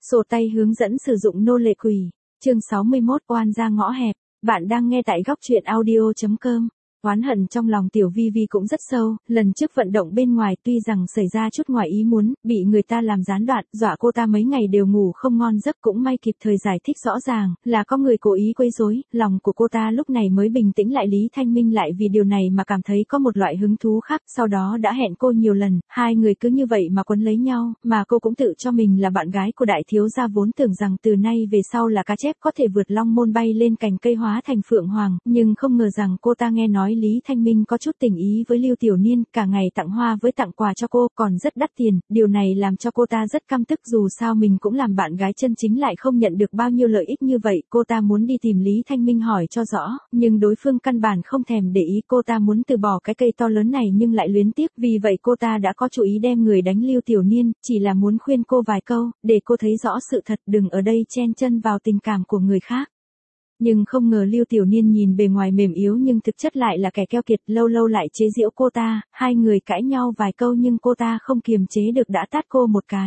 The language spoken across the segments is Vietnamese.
Sổ tay hướng dẫn sử dụng nô lệ quỷ. Chương 61 oan ra ngõ hẹp. Bạn đang nghe tại góc truyện audio.com. Oán hận trong lòng Tiểu Vi Vi cũng rất sâu, lần trước vận động bên ngoài tuy rằng xảy ra chút ngoài ý muốn, bị người ta làm gián đoạn, dọa cô ta mấy ngày đều ngủ không ngon giấc, cũng may kịp thời giải thích rõ ràng, là có người cố ý quấy rối, lòng của cô ta lúc này mới bình tĩnh lại. Lý Thanh Minh lại vì điều này mà cảm thấy có một loại hứng thú khác, sau đó đã hẹn cô nhiều lần, hai người cứ như vậy mà quấn lấy nhau, mà cô cũng tự cho mình là bạn gái của đại thiếu gia, vốn tưởng rằng từ nay về sau là cá chép có thể vượt long môn bay lên cành cây hóa thành phượng hoàng, nhưng không ngờ rằng cô ta nghe nói Lý Thanh Minh có chút tình ý với Lưu Tiểu Niên, cả ngày tặng hoa với tặng quà cho cô, còn rất đắt tiền, điều này làm cho cô ta rất căm tức, dù sao mình cũng làm bạn gái chân chính lại không nhận được bao nhiêu lợi ích như vậy, cô ta muốn đi tìm Lý Thanh Minh hỏi cho rõ, nhưng đối phương căn bản không thèm để ý, cô ta muốn từ bỏ cái cây to lớn này nhưng lại luyến tiếc, vì vậy cô ta đã có chủ ý đem người đánh Lưu Tiểu Niên, chỉ là muốn khuyên cô vài câu, để cô thấy rõ sự thật, đừng ở đây chen chân vào tình cảm của người khác. Nhưng không ngờ Lưu Tiểu Niên nhìn bề ngoài mềm yếu nhưng thực chất lại là kẻ keo kiệt, lâu lâu lại chế giễu cô ta, hai người cãi nhau vài câu nhưng cô ta không kiềm chế được đã tát cô một cái.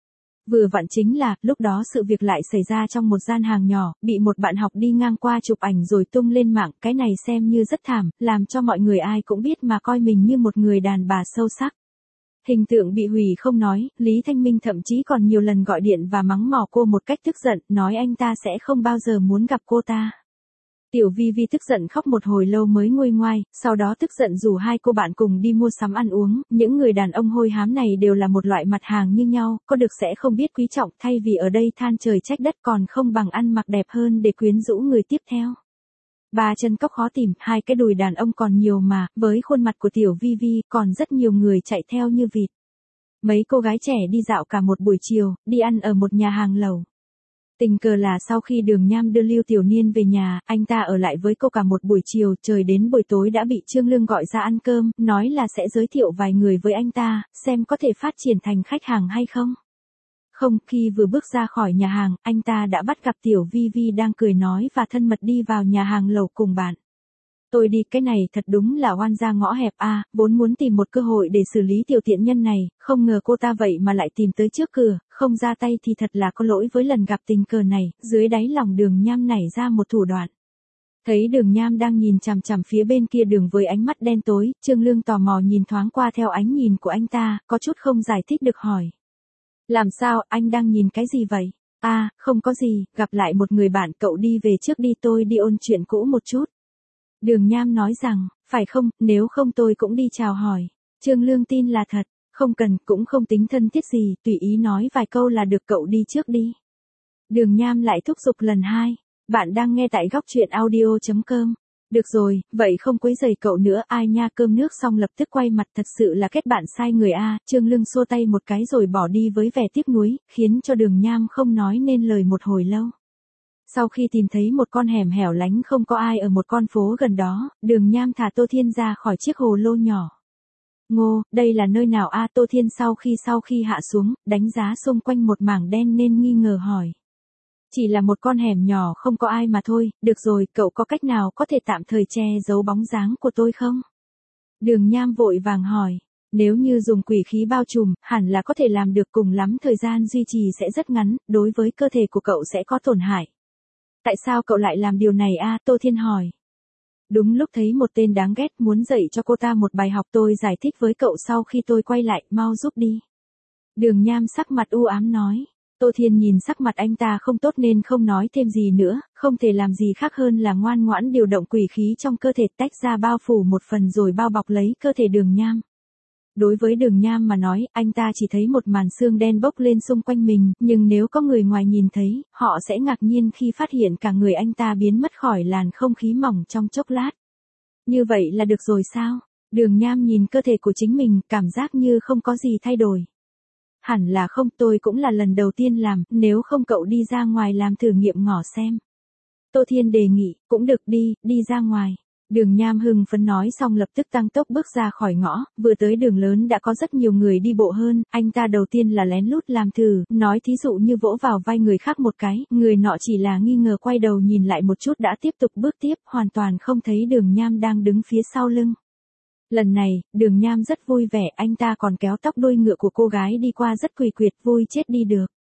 Vừa vặn chính là, lúc đó sự việc lại xảy ra trong một gian hàng nhỏ, bị một bạn học đi ngang qua chụp ảnh rồi tung lên mạng, cái này xem như rất thảm, làm cho mọi người ai cũng biết mà coi mình như một người đàn bà sâu sắc. Hình tượng bị hủy không nói, Lý Thanh Minh thậm chí còn nhiều lần gọi điện và mắng mỏ cô một cách tức giận, nói anh ta sẽ không bao giờ muốn gặp cô ta. Tiểu Vi Vi tức giận khóc một hồi lâu mới nguôi ngoai, sau đó tức giận rủ hai cô bạn cùng đi mua sắm ăn uống, những người đàn ông hôi hám này đều là một loại mặt hàng như nhau, có được sẽ không biết quý trọng, thay vì ở đây than trời trách đất còn không bằng ăn mặc đẹp hơn để quyến rũ người tiếp theo. Ba chân cóc khó tìm, hai cái đùi đàn ông còn nhiều mà, với khuôn mặt của Tiểu Vi Vi, còn rất nhiều người chạy theo như vịt. Mấy cô gái trẻ đi dạo cả một buổi chiều, đi ăn ở một nhà hàng lẩu. Tình cờ là sau khi Đường Nham đưa Lưu Tiểu Niên về nhà, anh ta ở lại với cô cả một buổi chiều, trời đến buổi tối đã bị Trương Lương gọi ra ăn cơm, nói là sẽ giới thiệu vài người với anh ta, xem có thể phát triển thành khách hàng hay không. Không, khi vừa bước ra khỏi nhà hàng, anh ta đã bắt gặp Tiểu Vi Vi đang cười nói và thân mật đi vào nhà hàng lẩu cùng bạn. Tôi đi, cái này thật đúng là oan ra ngõ hẹp a, vốn muốn tìm một cơ hội để xử lý tiểu tiện nhân này, không ngờ cô ta vậy mà lại tìm tới trước cửa, không ra tay thì thật là có lỗi với lần gặp tình cờ này, dưới đáy lòng Đường Nham nảy ra một thủ đoạn. Thấy Đường Nham đang nhìn chằm chằm phía bên kia đường với ánh mắt đen tối, Trương Lương tò mò nhìn thoáng qua theo ánh nhìn của anh ta, có chút không giải thích được hỏi. Làm sao, anh đang nhìn cái gì vậy? À, không có gì, gặp lại một người bạn, cậu đi về trước đi, tôi đi ôn chuyện cũ một chút. Đường Nham nói rằng, phải không, nếu không tôi cũng đi chào hỏi. Trương Lương tin là thật, không cần, cũng không tính thân thiết gì, tùy ý nói vài câu là được, cậu đi trước đi. Đường Nham lại thúc giục lần hai. Bạn đang nghe tại góc truyện audio.com. Được rồi, vậy không quấy rầy cậu nữa, ai nha. Cơm nước xong lập tức quay mặt, thật sự là kết bạn sai người a. Trương Lương xua tay một cái rồi bỏ đi với vẻ tiếc nuối, khiến cho Đường Nham không nói nên lời một hồi lâu. Sau khi tìm thấy một con hẻm hẻo lánh không có ai ở một con phố gần đó, Đường Nham thả Tô Thiên ra khỏi chiếc hồ lô nhỏ. Ngô, đây là nơi nào a? Tô Thiên sau khi hạ xuống, đánh giá xung quanh một mảng đen nên nghi ngờ hỏi. Chỉ là một con hẻm nhỏ không có ai mà thôi, được rồi, cậu có cách nào có thể tạm thời che giấu bóng dáng của tôi không? Đường Nham vội vàng hỏi. Nếu như dùng quỷ khí bao trùm, hẳn là có thể làm được, cùng lắm thời gian duy trì sẽ rất ngắn, đối với cơ thể của cậu sẽ có tổn hại. Tại sao cậu lại làm điều này a? Tô Thiên hỏi. Đúng lúc thấy một tên đáng ghét, muốn dạy cho cô ta một bài học, tôi giải thích với cậu sau khi tôi quay lại, mau giúp đi. Đường Nham sắc mặt u ám nói. Tô Thiên nhìn sắc mặt anh ta không tốt nên không nói thêm gì nữa, không thể làm gì khác hơn là ngoan ngoãn điều động quỷ khí trong cơ thể, tách ra bao phủ một phần rồi bao bọc lấy cơ thể Đường Nham. Đối với Đường Nham mà nói, anh ta chỉ thấy một màn xương đen bốc lên xung quanh mình, nhưng nếu có người ngoài nhìn thấy, họ sẽ ngạc nhiên khi phát hiện cả người anh ta biến mất khỏi làn không khí mỏng trong chốc lát. Như vậy là được rồi sao? Đường Nham nhìn cơ thể của chính mình, cảm giác như không có gì thay đổi. Hẳn là không, tôi cũng là lần đầu tiên làm, nếu không cậu đi ra ngoài làm thử nghiệm ngỏ xem. Tô Thiên đề nghị, cũng được, đi ra ngoài. Đường Nham hưng phấn nói xong lập tức tăng tốc bước ra khỏi ngõ, vừa tới đường lớn đã có rất nhiều người đi bộ hơn, anh ta đầu tiên là lén lút làm thử, nói thí dụ như vỗ vào vai người khác một cái, người nọ chỉ là nghi ngờ quay đầu nhìn lại một chút đã tiếp tục bước tiếp, hoàn toàn không thấy Đường Nham đang đứng phía sau lưng. Lần này, Đường Nham rất vui vẻ, anh ta còn kéo tóc đuôi ngựa của cô gái đi qua rất quỳ quyệt, vui chết đi được.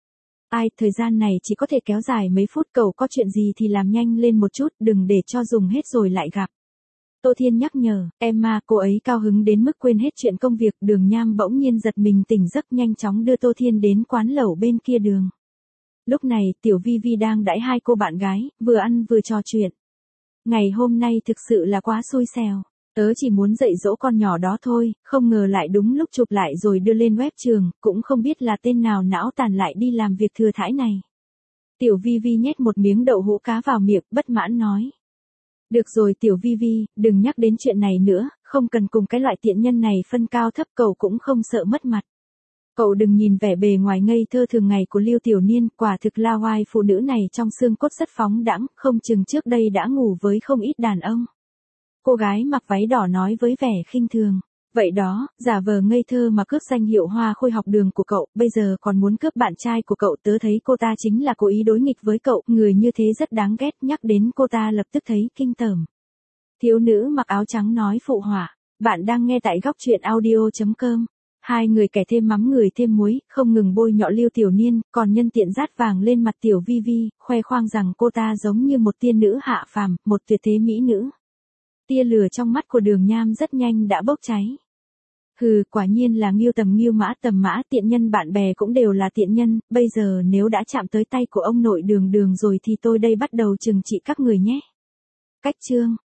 Ai, thời gian này chỉ có thể kéo dài mấy phút, cậu có chuyện gì thì làm nhanh lên một chút, đừng để cho dùng hết rồi lại gặp. Tô Thiên nhắc nhở, Emma, cô ấy cao hứng đến mức quên hết chuyện công việc. Đường Nham bỗng nhiên giật mình tỉnh giấc, nhanh chóng đưa Tô Thiên đến quán lẩu bên kia đường. Lúc này, Tiểu Vi Vi đang đãi hai cô bạn gái, vừa ăn vừa trò chuyện. Ngày hôm nay thực sự là quá xui xẻo. Tớ chỉ muốn dạy dỗ con nhỏ đó thôi, không ngờ lại đúng lúc chụp lại rồi đưa lên web trường, cũng không biết là tên nào não tàn lại đi làm việc thừa thãi này. Tiểu Vi Vi nhét một miếng đậu hũ cá vào miệng, bất mãn nói. Được rồi Tiểu Vi Vi, đừng nhắc đến chuyện này nữa, không cần cùng cái loại tiện nhân này phân cao thấp, cậu cũng không sợ mất mặt. Cậu đừng nhìn vẻ bề ngoài ngây thơ thường ngày của Lưu Tiểu Niên, quả thực la oai phụ nữ này trong xương cốt rất phóng đãng, không chừng trước đây đã ngủ với không ít đàn ông. Cô gái mặc váy đỏ nói với vẻ khinh thường. Vậy đó, giả vờ ngây thơ mà cướp danh hiệu hoa khôi học đường của cậu, bây giờ còn muốn cướp bạn trai của cậu. Tớ thấy cô ta chính là cố ý đối nghịch với cậu, người như thế rất đáng ghét. Nhắc đến cô ta lập tức thấy kinh tởm. Thiếu nữ mặc áo trắng nói phụ họa. Bạn đang nghe tại góc truyện audio.com. Hai người kẻ thêm mắm người thêm muối, không ngừng bôi nhọ Lưu Tiểu Niên, còn nhân tiện rát vàng lên mặt Tiểu Vi Vi, khoe khoang rằng cô ta giống như một tiên nữ hạ phàm, một tuyệt thế mỹ nữ. Tia lửa trong mắt của Đường Nham rất nhanh đã bốc cháy. Hừ, quả nhiên là Ngưu tầm mã, tiện nhân, bạn bè cũng đều là tiện nhân, bây giờ nếu đã chạm tới tay của ông nội Đường rồi thì tôi đây bắt đầu trừng trị các người nhé. Cách chương